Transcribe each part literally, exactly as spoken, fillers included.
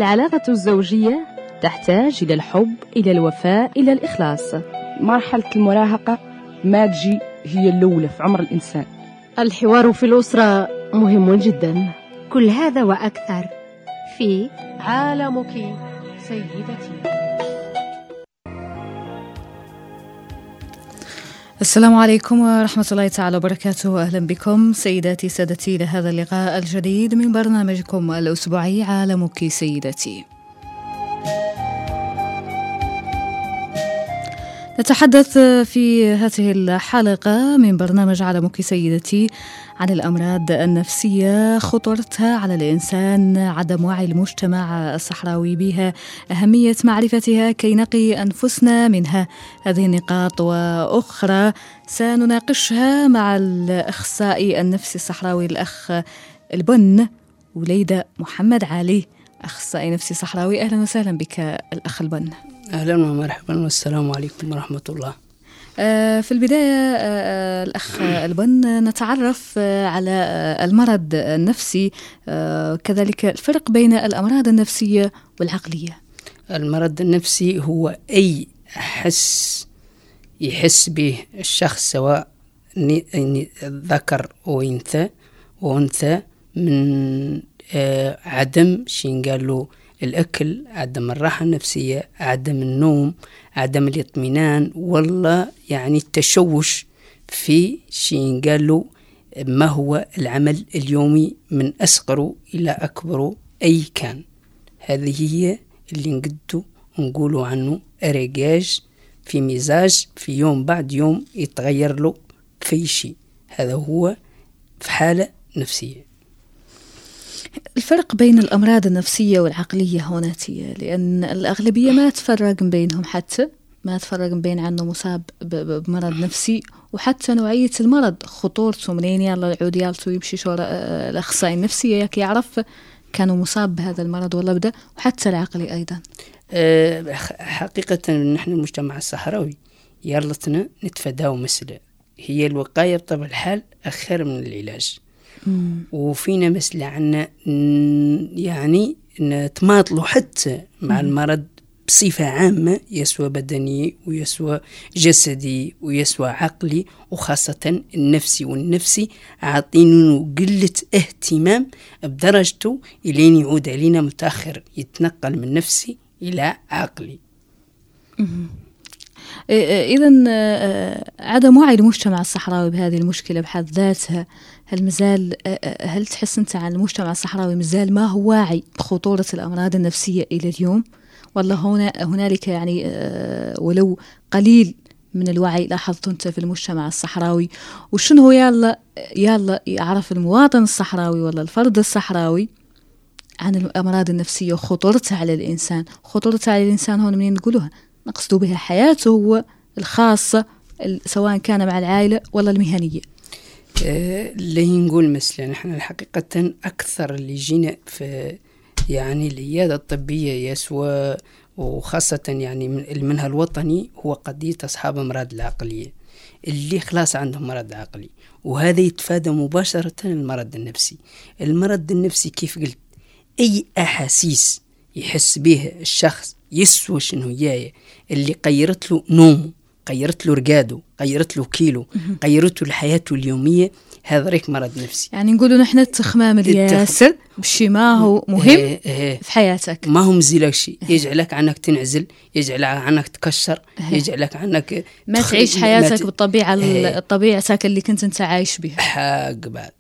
العلاقة الزوجية تحتاج إلى الحب، إلى الوفاء، إلى الإخلاص. مرحلة المراهقة ما تجي هي الأولى في عمر الإنسان. الحوار في الأسرة مهم جدا. كل هذا وأكثر في عالمك سيدتي. السلام عليكم ورحمة الله تعالى وبركاته. أهلا بكم سيداتي سادتي لهذا اللقاء الجديد من برنامجكم الأسبوعي عالمك سيدتي. نتحدث في هذه الحلقة من برنامج عالمك سيدتي عن الأمراض النفسية، خطورتها على الإنسان، عدم وعي المجتمع الصحراوي بها، أهمية معرفتها كي نقي أنفسنا منها. هذه النقاط وأخرى سنناقشها مع الأخصائي النفسي الصحراوي الأخ البن وليدة محمد علي، أخصائي نفسي صحراوي. أهلا وسهلا بك الأخ البن. أهلا ومرحبا والسلام عليكم ورحمة الله. في البداية الأخ البن نتعرف على المرض النفسي، كذلك الفرق بين الأمراض النفسية والعقلية. المرض النفسي هو أي حس يحس به الشخص، سواء ذكر أو أنثى وأنثى، من عدم شين قالوا الأكل، عدم الراحة النفسية، عدم النوم، عدم الاطمئنان، والله يعني التشوش في شيء قالوا ما هو العمل اليومي من أصغر إلى أكبر أي كان. هذه هي اللي نقدو نقولوا عنه أريجاج في مزاج، في يوم بعد يوم يتغير له في شيء، هذا هو في حالة نفسية. الفرق بين الأمراض النفسية والعقلية هوناتية، لأن الأغلبية ما تفرق بينهم، حتى ما تفرق بين عنه مصاب بمرض نفسي وحتى نوعية المرض، خطورته منين، يلا العود يالتو يمشي شو الأخصائي النفسي ياك يعرف كانوا مصاب بهذا المرض ولا بدأ، وحتى العقلي أيضا. أه حقيقة نحن المجتمع الصحراوي يارلتنا نتفاداو مسألة هي الوقاية بطبع الحال أخير من العلاج. مم. وفينا مسألة عنا يعني نتماطلوا حتى مع مم. المرض بصفة عامة، يسوى بدني ويسوى جسدي ويسوى عقلي، وخاصة النفسي. والنفسي عاطينه قلة اهتمام بدرجته إلين يعود علينا متأخر، يتنقل من نفسي إلى عقلي. إذن عدم وعي المجتمع الصحراوي بهذه المشكلة بحد ذاتها، هل مازال هل تحس أنت عن المجتمع الصحراوي مازال ما هو واعي بخطورة الأمراض النفسية إلى اليوم، ولا هنا هنالك يعني ولو قليل من الوعي لاحظت أنت في المجتمع الصحراوي؟ وشنو يلا يلا يعرف المواطن الصحراوي ولا الفرد الصحراوي عن الأمراض النفسية وخطورتها على الإنسان؟ خطورتها على الإنسان هون منين نقولها؟ نقصد بها حياته هو الخاصة، سواء كان مع العائلة ولا المهنية. اللي نقول مثلا نحن الحقيقة أكثر اللي جينا في يعني العيادة الطبية يسوى، وخاصة يعني من المنهى الوطني، هو قضية أصحاب أمراض العقلية اللي خلاص عندهم مرض عقلي، وهذا يتفادى مباشرة المرض النفسي. المرض النفسي كيف قلت أي أحاسيس يحس بها الشخص، يسوى شنو جاية اللي قيرت له نومه، قيرت له رقاده، قيرت له كيلو، قيرت له حياته اليومية، هذا ريك مرض نفسي. يعني نقولوا نحن التخمام الياسر بشي ما هو مهم ايه ايه في حياتك، ما هو مزيلك شيء، يجعلك عنك تنعزل، يجعلك عنك تكشر، يجعلك عنك ما تخ... تعيش حياتك ت... بالطبيعة ايه طبيعتك اللي كنت انت عايش بها. حق بعد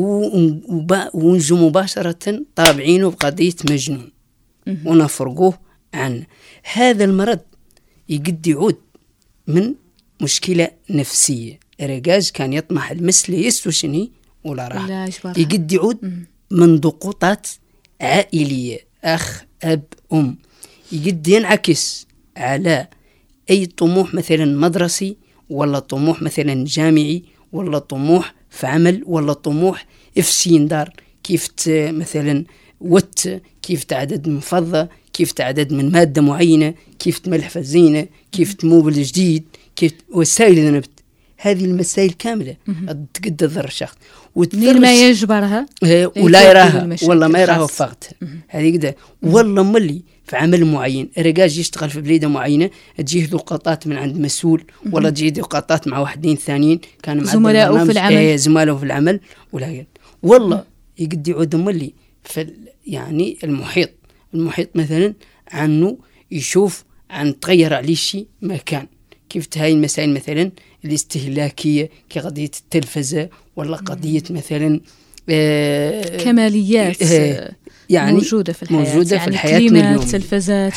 ونجو مباشرة طابعينه بقضية مجنون ونفرقوه عنه. هذا المرض يقد يعود من مشكلة نفسية. رجاج كان يطمح المثل يسوى شني ولا راح يقد يعود من ضغوطات عائلية، أخ أب أم، يقد ينعكس على أي طموح مثلا مدرسي، ولا طموح مثلا جامعي، ولا طموح في عمل، ولا طموح في سيندار، كيف مثلا وت كيف تعدد من فضة، كيف تعدد من مادة معينة، كيف تملح في الزينة، كيف تموبل جديد، كيف وسائل ذنبت. هذه المسائل كاملة تقد تضر الشخص منين ما يجبرها ولا يراها والله ما يراها وفقتها هذه كده والله ملي في عمل معين رجاج يشتغل في بليدة معينة تجيه لقطات من عند مسؤول ولا تجيه لقطات مع واحدين ثانيين كانوا زملائه في العمل ايه زملائه في العمل ولا والله يقد يعود ملي في يعني المحيط المحيط مثلا عنه يشوف عن تغير عليه شيء مكان كيف هاي المسائل مثلا الاستهلاكية كقضية التلفزة ولا قضية مثلا آه كماليات آه يعني موجودة في الحياة موجودة يعني في الحياة كلمات تلفزات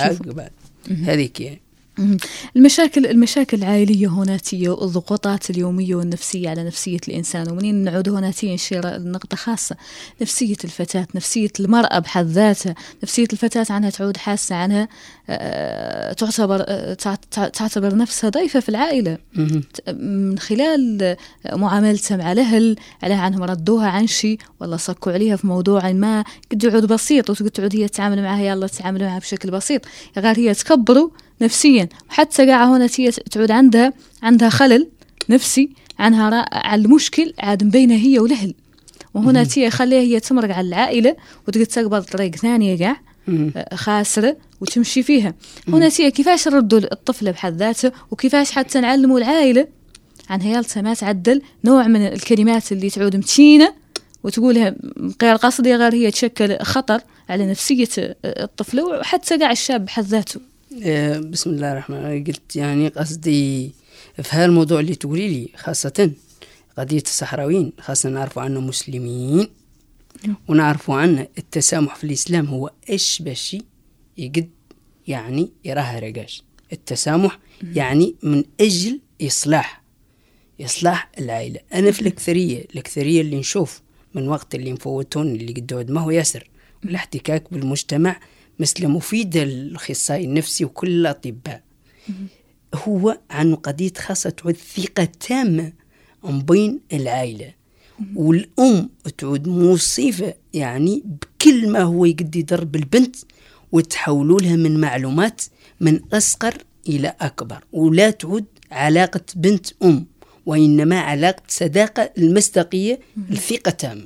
هذيك يعني المشاكل المشاكل العائلية هوناتية والضغوطات اليومية والنفسية على نفسية الإنسان. ومنين نعود هوناتية نشير النقطة خاصة نفسية الفتاة نفسية المرأة بحد ذاتها نفسية الفتاة عنها تعود حاسة عنها آه تعتبر آه تعتبر نفسها ضيفة في العائلة من خلال معاملتها مع الأهل عليها عنهم ردوها عن شيء ولا صكوا عليها في موضوع ما قد يعود بسيط وتقول تعود هي تتعامل معها يلا تتعامل معها بشكل بسيط غير هي تكبروا نفسيا وحتى قاعة هنا تعود عندها عندها خلل نفسي عنها على المشكل عاد بينها هي والأهل وهنا تي خليها هي تمرق على العائلة وتقدر تقبل طريق ثانية قاع خاسرة وتمشي فيها. هنا تي كيفاش نردوا الطفل بحد ذاته وكيفاش حتى نعلموا العائلة عن هيالتها ما تعدل نوع من الكلمات اللي تعود متينة وتقولها غير قصدي غير هي تشكل خطر على نفسية الطفل وحتى قاع الشاب بحد ذاته. بسم الله الرحمن الرحيم. قلت يعني قصدي في هذا الموضوع اللي تقولي لي خاصة قضية الصحراويين خاصة نعرفوا عنه مسلمين ونعرفوا عنه التسامح في الإسلام هو أشبه شيء يقد يعني يراها رجاج. التسامح يعني من أجل إصلاح إصلاح العائلة. أنا في الأكثرية الأكثرية اللي نشوف من وقت اللي مفوتون اللي قد ما هو ياسر والاحتكاك بالمجتمع مثل مفيد الأخصائي النفسي وكل الأطباء هو عن قضية خاصة تعود ثقة تامة بين العائلة والأم تعود مصيفة يعني بكل ما هو يقد يضرب البنت وتحولوا لها من معلومات من أصغر إلى أكبر ولا تعود علاقة بنت أم وإنما علاقة صداقة المصداقية الثقة تامة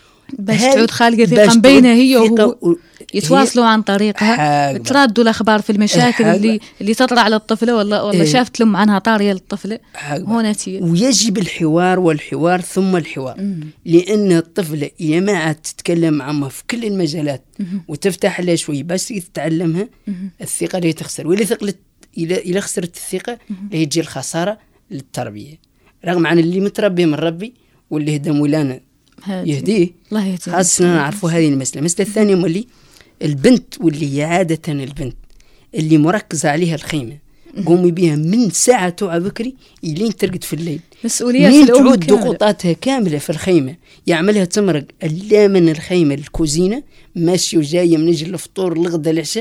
باش تعود خالقة ثقة بينها هي وهو يتواصلوا عن طريقها تردوا الأخبار في المشاكل اللي اللي تطرأ على الطفلة ولا ولا شافت لهم عنها طارية للطفلة هنا تي ويجب الحوار والحوار ثم الحوار مم. لأن الطفلة إذا ما عاد تتكلم معها في كل المجالات مم. وتفتح لها شوي بس تتعلمها مم. الثقة اللي تخسر واللي ثقلت إلى إلى خسرت الثقة اللي تجي الخسارة للتربية رغم عن اللي متربي من ربي واللي هدى مولانا يهديه خاصة نعرفوا هذه المسألة. المسألة الثانية اللي البنت واللي هي عادة البنت اللي مركزة عليها الخيمة قومي بها من ساعة توعى بكري إلين ترقد في الليل مسؤوليات الأم تعود ضغوطاتها كاملة في الخيمة يعملها تمرق لا من الخيمة الكوزينة ماشي وجاية من أجل الفطور الغدا العشاء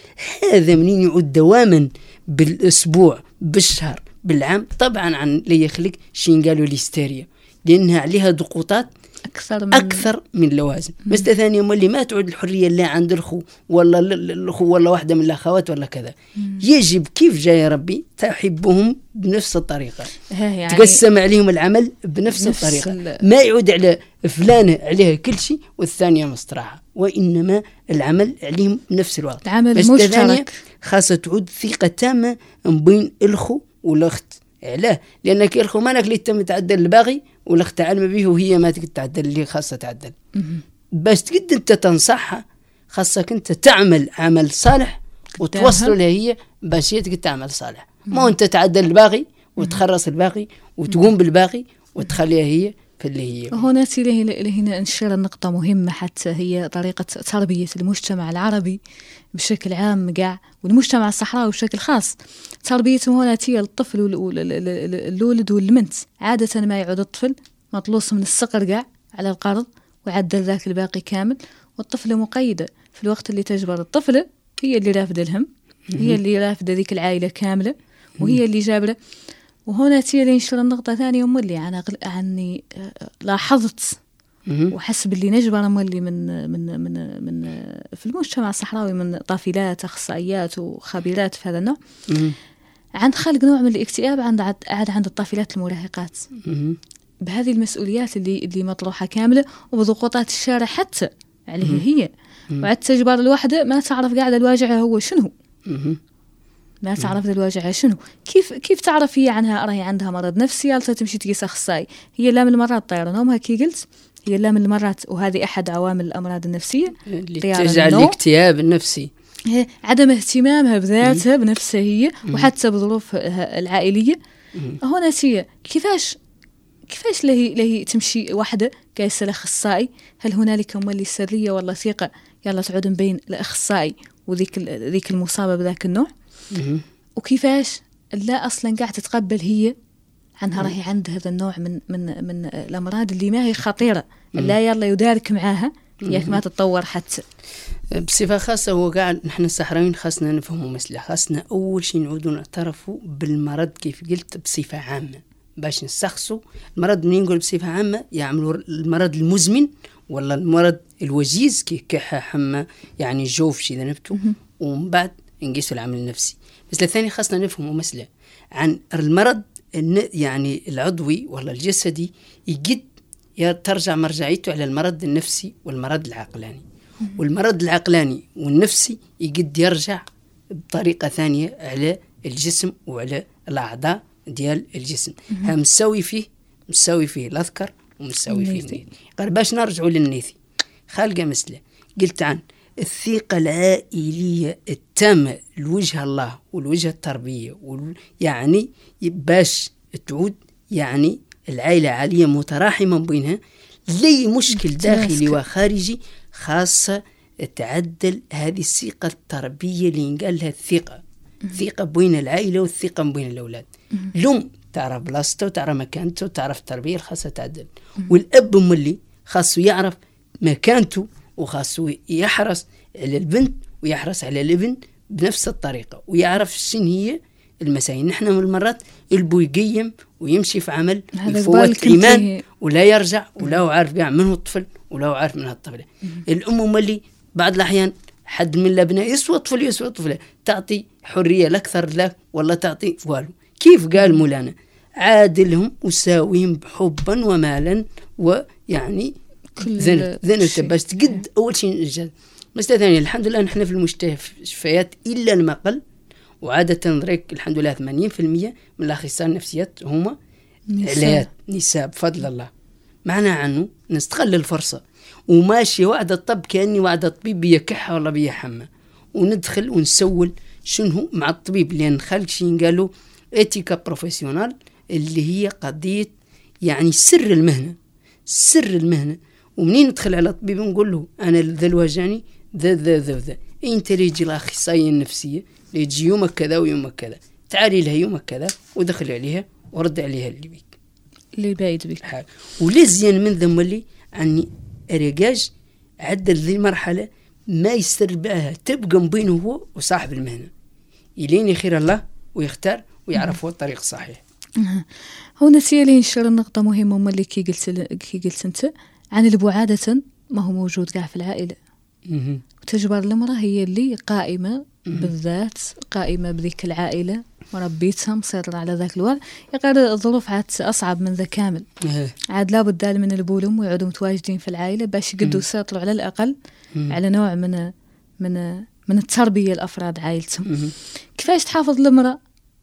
هذا منين يعود دواما بالأسبوع بالشهر بالعام طبعا عن اللي يخلق شين قالوا الهستيريا لأنها عليها ضغوطات أكثر من أكثر من اللوازم. مسألة ثانية اللي ما تعود الحرية اللي عند الأخو ولا الأخو ولا واحدة من الأخوات ولا كذا مم. يجب كيف جاي ربي تحبهم بنفس الطريقة يعني تقسم عليهم العمل بنفس نفس الطريقة ما يعود على فلانة عليها كل شيء والثانية مستراحة وإنما العمل عليهم بنفس الوقت. العمل مشترك خاصة تعود ثقة تامة بين الأخو والأخت علاه لأنك الأخو ما نك اللي تم تعدل الباغي والأخت تعلم به وهي ما تقدر تعدل اللي خاصة تعدل بس تقدر أنت تنصحها خاصة أنت تعمل عمل صالح وتوصل لها هي بس هي تقدر تعمل صالح ما أنت تعدل الباغي وتخرص الباغي وتقوم بالباغي وتخليها هي في اللي هي. هنا تيلي هنا نشير النقطة مهمة حتى هي طريقة تربية المجتمع العربي بشكل عام قاع والمجتمع الصحراوي بشكل خاص تربيتهم هنا تي الطفل والولد والبنت عادة ما يعود الطفل مطلوس من الصقر قاع على القرض ويعدل ذاك الباقي كامل والطفلة مقيدة في الوقت اللي تجبر الطفلة هي اللي رافدة الهم هي اللي رافدة ذيك العائلة كاملة وهي اللي جابرة. وهنا تي ينشر النقطة ثانية مولي أنا عني لاحظت وحسب اللي نجبر مولي من من من من في المجتمع الصحراوي من طافلات أخصائيات وخبيرات في هذا النوع عند خلق نوع من الاكتئاب عند عاد عند الطفلات المراهقات مهم. بهذه المسؤوليات اللي اللي مطروحة كاملة وبضغوطات الشارع حتى عليها هي وعد تجبر الوحدة ما تعرف قاعدة الواجعة هو شنو مهم. ما تعرف الواجعة شنو كيف كيف تعرف هي عنها راهي عندها مرض نفسي يالتا تمشي تقيس أخصائي هي لا من المرات طيرة نومها كي قلت هي لا من المرات وهذه أحد عوامل الأمراض النفسية اللي طيران تجعل النوم. الاكتئاب النفسي هي عدم اهتمامها بذاتها بنفسها هي وحتى بظروفها العائلية هنا هي كيفاش كيفاش لهي لهي تمشي واحدة قايسة لأخصائي هل هنالك مولي سرية ولا ثقة يلا تعود بين الأخصائي وذيك ذيك المصابة بذاك النوع مهم. وكيفاش لا أصلا قاعدة تتقبل هي عنها راهي عندها هذا النوع من من من الأمراض اللي ما هي خطيرة لا يلا يدارك معاها ياك ما تتطور حتى بصفة خاصة هو قاعد نحن الصحراويين خاصنا نفهموا مسألة خاصنا أول شيء نعودوا نعترفوا بالمرض كيف قلت بصفة عامة باش نسخصوا المرض منين نقول بصفة عامة يعملوا المرض المزمن ولا المرض الوجيز كي كحة حمى يعني جوف شي ذنبتو ومن بعد نقيسوا العامل النفسي. بس الثاني خاصنا نفهموا مسألة عن المرض يعني العضوي ولا الجسدي يجد ترجع مرجعيته على المرض النفسي والمرض العقلاني والمرض العقلاني والنفسي يجد يرجع بطريقة ثانية على الجسم وعلى الأعضاء ديال الجسم هم مساوي فيه مساوي فيه الأذكر ومساوي فيه النيثي. قال باش نرجعوا للنيثي خالقة مسألة قلت عن الثقة العائلية التامة لوجه الله والوجه التربية يعني باش تعود يعني العائلة عالية متراحمة بينها لي مشكل داخلي وخارجي خاصة تعدل هذه الثقة التربية اللي ينقال لها الثقة الثقة بين العائلة والثقة بين الأولاد لوم تعرف بلاصته وتعرف مكانته وتعرف التربية الخاصة تعدل والأب مولي خاصه يعرف مكانته وخاصه يحرص على البنت ويحرص على الابن بنفس الطريقة ويعرف شن هي المسائل. نحن من المرات البو يقيم ويمشي في عمل يفوت إيمان ولا يرجع ولا هو عارف بيع منه الطفل ولا هو عارف منها الطفلة. الأم مولي بعض الأحيان حد من الأبناء يسوى طفل يسوى طفلة تعطي حرية الأكثر له ولا تعطي فوالو كيف قال مولانا عادلهم وساويهم حبا ومالا ويعني ذن ذن باش تقد أول شيء الجد. بس ثاني الحمد لله نحن في المستشفيات إلا المقل وعادة نضرك الحمد لله ثمانين في المية من الأخصائيين النفسيات هما عليات نساء بفضل الله. معنى عنه نستغل الفرصة وماشي وعد الطب كأني وعد الطبيب بيكحة ولا بيحمى وندخل ونسول شنو مع الطبيب لأن خلق شيء قالوا إتيكا بروفيسيونال اللي هي قضية يعني سر المهنة سر المهنة. ومنين ندخل على الطبيب نقول له أنا ذا الوجاني ذا ذا ذا ذا أنت ليجي الأخصائية النفسية ليجي يومك كذا ويومك كذا تعالي لها يومك كذا ودخل عليها ورد عليها اللي بيك اللي بايد بيك ولزين من ذم اللي عني أريجاج عدل ذي المرحلة ما يستر بها تبقى بينه هو وصاحب المهنة يلين يخير الله ويختار ويعرف هو الطريق الصحيح. هو نسيه لي نشر النقطة مهمة أم اللي كي قلت كي قلت أنت عن اللي عادة ما هو موجود قاع في العائلة وتجبر المرأة هي اللي قائمة بالذات قائمة بذيك العائلة مربيتها مسيطرة على ذاك الوضع يقال الظروف عاد أصعب من ذا كامل عاد لابد دال من البولم ويعودوا متواجدين في العائلة باش يقدروا يسيطروا على الأقل على نوع من من من التربية الأفراد عائلتهم. كيفاش تحافظ المرأة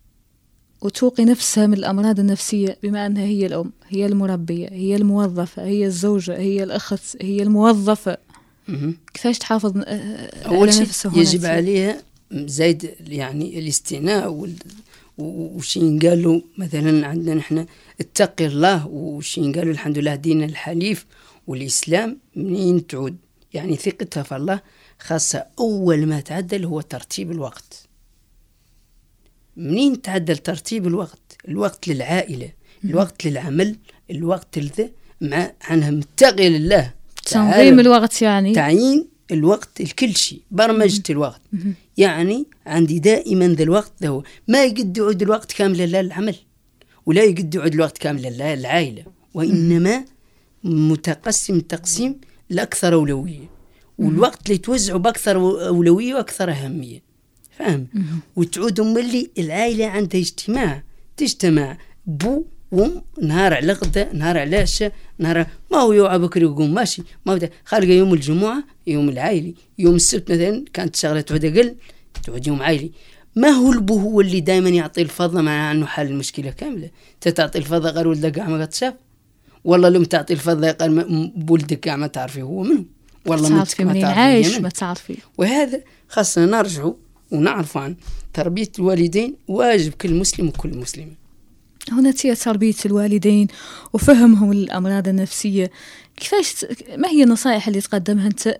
وتوقي نفسها من الأمراض النفسية بما أنها هي الأم هي المربية هي الموظفة هي الزوجة هي الأخت هي الموظفة كيفاش تحافظ أول شيء يجب عليها زايد يعني الاستثناء وشين قالوا مثلا عندنا نحن اتقي الله وشين قالوا الحمد لله دين الحنيف والإسلام منين تعود يعني ثقتها في الله خاصة أول ما تعدل هو ترتيب الوقت. منين تعدل ترتيب الوقت الوقت للعائلة الوقت للعمل الوقت لذا مع عنها متقي لله تنظيم الوقت يعني تعيين الوقت الكل شيء برمجة الوقت يعني عندي دائما ذا الوقت ذا ما يقد يعود الوقت كامل لله العمل ولا يقد يعود الوقت كامل لله العائلة وإنما متقسم تقسيم لأكثر أولوية والوقت اللي توزعه بأكثر أولوية وأكثر أهمية. فاهم؟ وتعود ملي العائلة عندها اجتماع، تجتمع بو وم نهار على غدا، نهار على عشاء، نهار ما هو يوعى بكري يقوم ماشي، ما هو خارجة يوم الجمعة يوم العائلي، يوم السبت مثلا كانت شغلة تعود أقل تعود يوم عائلي. ما هو البو هو اللي دائما يعطي الفضل مع أنه حل المشكلة كاملة. تعطي الفضل غير ولدك قاع ما تشاف، والله لم تعطي الفضل قال بولدك قاع ما تعرفي هو منه، والله ما تعرفي منين عايش ما تعرفي. وهذا خاصنا نرجعوا ونعرف عن تربية الوالدين، واجب كل مسلم وكل مسلمة. هنا هي تربية الوالدين وفهمهم الأمراض النفسية. كيفاش ما هي النصائح اللي تقدمها أنت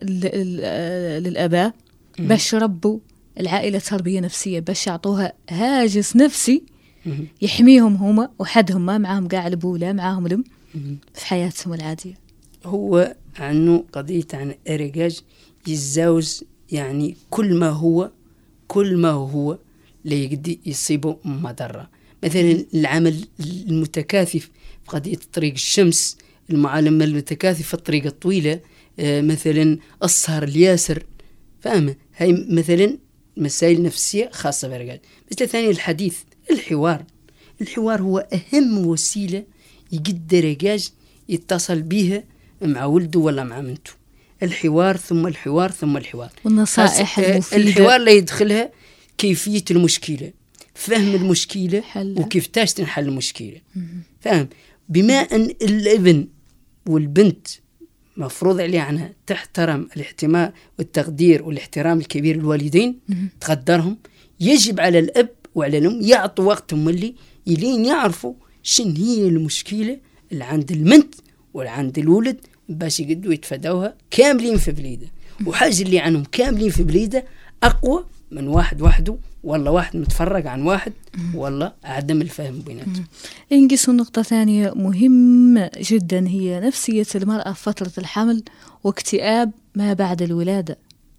للآباء باش يربوا العائلة تربية نفسية، باش يعطوها هاجس نفسي يحميهم هما وحدهم ما معاهم قاع البولة معاهم لم في حياتهم العادية؟ هو عنه قضية عن الرجاج يتزاوز، يعني كل ما هو كل ما هو لا يقدر يصيبه مضرة. مثلا العمل المتكاثف في قضية طريق الشمس، المعلم المتكاثف في الطريقة الطويلة، آه مثلا السهر الياسر، فاهمة؟ هاي مثلا مسائل نفسية خاصة بالرجال. مثل ثاني الحديث، الحوار. الحوار هو أهم وسيلة يقدر الرجال يتصل بها مع ولده ولا مع بنته. الحوار ثم الحوار ثم الحوار. والنصائح المفيدة. الحوار لا يدخلها كيفية المشكلة، فهم المشكلة حل. وكيف تاش تنحل المشكلة، فهم؟ بما أن الابن والبنت مفروض عليه عنها تحترم الاحتماء والتقدير والاحترام الكبير للوالدين، تقدرهم، يجب على الأب وعلى الأم يعطوا وقتهم اللي يلين يعرفوا شن هي المشكلة اللي عند البنت واللي عند الولد باش يقدروا يتفادوها كاملين في بليده. وحاجة اللي عنهم كاملين في بليده أقوى من واحد وحده، والله واحد متفرق عن واحد، والله عدم الفهم بيناتهم. نقص نقطة ثانية مهمة جدا، هي نفسية المرأة في فترة الحمل واكتئاب ما بعد الولادة.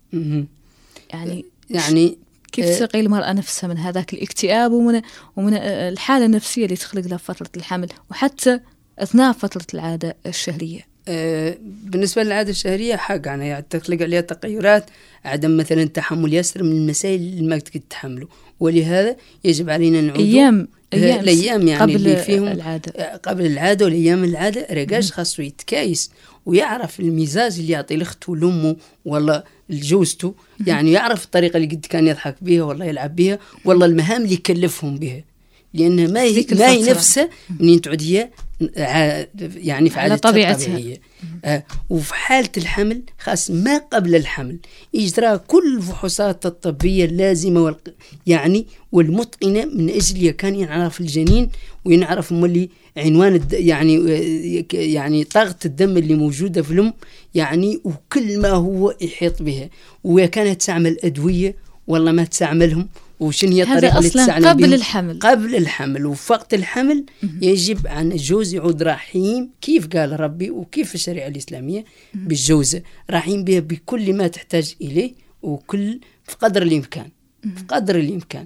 يعني يعني كيف تقي المرأة نفسها من هذاك الاكتئاب ومن ومن الحالة النفسية اللي تخلق لها فترة الحمل وحتى أثناء فترة العادة الشهرية؟ أه بالنسبة للعادة الشهرية حق عنها يعني تخلق عليها تغيرات، عدم مثلا تحمل يسر من المسائل اللي ما تقدر تحمله، ولهذا يجب علينا نعود أيام أيام الأيام يعني قبل اللي فيهم العادة قبل العادة والأيام العادة رجاج خاصه يتكايس ويعرف المزاج اللي يعطي لأخته لأمه ولا لجوزته، يعني يعرف الطريقة اللي قد كان يضحك بها والله يلعب بها، والله المهام اللي يكلفهم بها، لأن ما هي ما هي نفسه من تعود هي يعني في عادة طبيعية. آه وفي حالة الحمل خاص ما قبل الحمل إجراء كل الفحوصات الطبية اللازمة وال يعني والمتقنة من أجل كان يعرف الجنين وينعرف مولي عنوان الد يعني يعني طاقة الدم اللي موجودة في الأم، يعني وكل ما هو يحيط بها، وكانت تعمل أدوية والله ما تستعملهم، وشن هي الطريقة اللي تستعمل قبل بهم؟ الحمل قبل الحمل وفي وقت الحمل يجب أن الجوز يعود رحيم كيف قال ربي وكيف الشريعة الإسلامية بالجوزة، رحيم بها بكل ما تحتاج إليه وكل في قدر الإمكان في قدر الإمكان،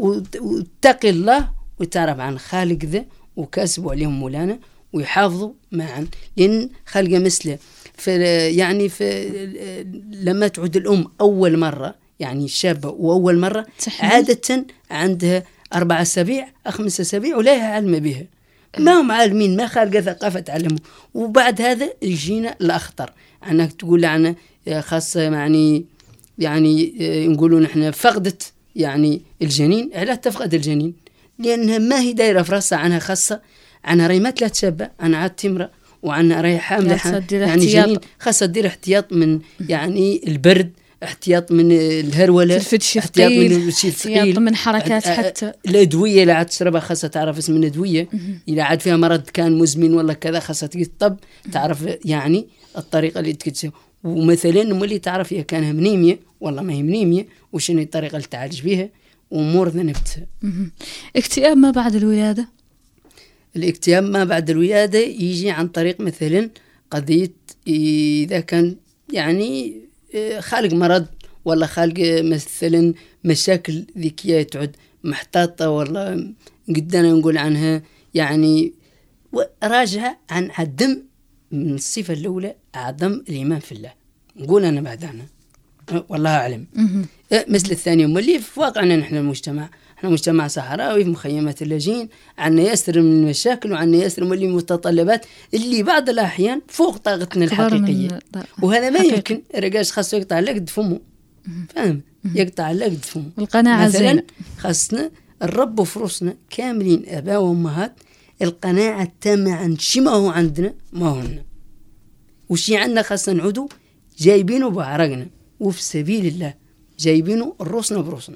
وتقي الله وتعرف عن خالق ذا وكاسبوا عليهم مولانا ويحافظوا معا، لأن خالقه مثله في يعني في لما تعود الأم أول مرة يعني شابة وأول مرة عادة عندها أربع أسابيع خمس أسابيع ولا علم بها، ما هم عالمين، ما خالقة ثقافة تعلموا، وبعد هذا يجينا الأخطر أنك تقول عنا خاصة يعني يعني نقولوا نحن فقدت يعني الجنين، علاش تفقد الجنين؟ لأنها ما هي دايرة في رأسها عنها خاصة عنها ريمات لا تشابه، عنها عاد تمرة وعنها ري حاملة يعني جنين، خاصة تدير احتياط من يعني البرد، احتياط من الهرولة، احتياط من احتياط من حركات، حتى الأدوية اللي عاد تشربها خاصة تعرف اسم الأدوية، إذا عاد فيها مرض كان مزمن ولا كذا خاصة تطب تعرف يعني الطريقة اللي تكتسب، ومثلا مولي تعرف هي كانها منيمية والله ما هي منيمية وشنو الطريقة اللي تعالج بها وأمور ذنبتها. اكتئاب ما بعد الولادة؟ الاكتئاب ما بعد الولادة يجي عن طريق مثلا قضية إذا كان يعني خالق مرض ولا خالق مثلا مشاكل ذكية تعد محتاطة والله قدنا نقول عنها يعني راجعة عن عدم من الصفة الأولى عدم الإيمان في الله، نقول أنا بعد أنا والله أعلم. مثل الثاني اللي في واقعنا نحن المجتمع، احنا مجتمع صحراوي في مخيمات اللاجئين، عنا ياسر من المشاكل وعنا ياسر من المتطلبات اللي بعض الأحيان فوق طاقتنا الحقيقية، وهذا ما حقيقي. يمكن رجاش خاصه يقطع لقد فمه، فاهم؟ يقطع لقد فمه. القناعة مثلا خاصنا الرب في روسنا كاملين آباء وأمهات القناعة التامة عن شي ما هو عندنا ما هو لنا، وشي عندنا خاصنا نعودوا جايبينه بعرقنا وفي سبيل الله جايبينه الروسنا بروسنا.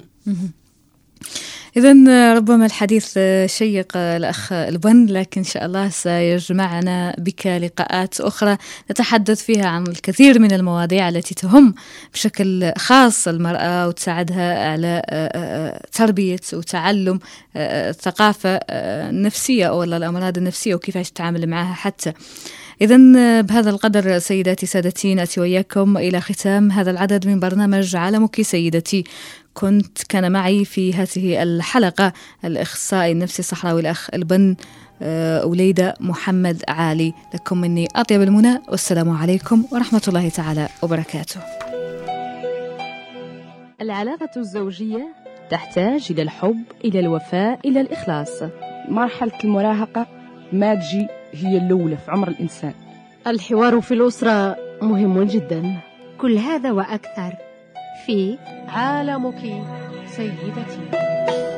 إذن ربما الحديث شيق الأخ البن، لكن إن شاء الله سيجمعنا بك لقاءات أخرى نتحدث فيها عن الكثير من المواضيع التي تهم بشكل خاص المرأة وتساعدها على تربية وتعلم الثقافة النفسية أو الأمراض النفسية وكيف تتعامل معها حتى. إذن بهذا القدر سيداتي سادتي نأتي وإياكم إلى ختام هذا العدد من برنامج عالمك سيدتي. كنت كان معي في هذه الحلقة الأخصائي النفسي الصحراوي الأخ البن وليدة محمد علي. لكم مني أطيب المنى والسلام عليكم ورحمة الله تعالى وبركاته. العلاقة الزوجية تحتاج إلى الحب، إلى الوفاء، إلى الإخلاص. مرحلة المراهقة ما تجي هي الأولى في عمر الإنسان. الحوار في الأسرة مهم جدا. كل هذا وأكثر في عالمك سيدتي.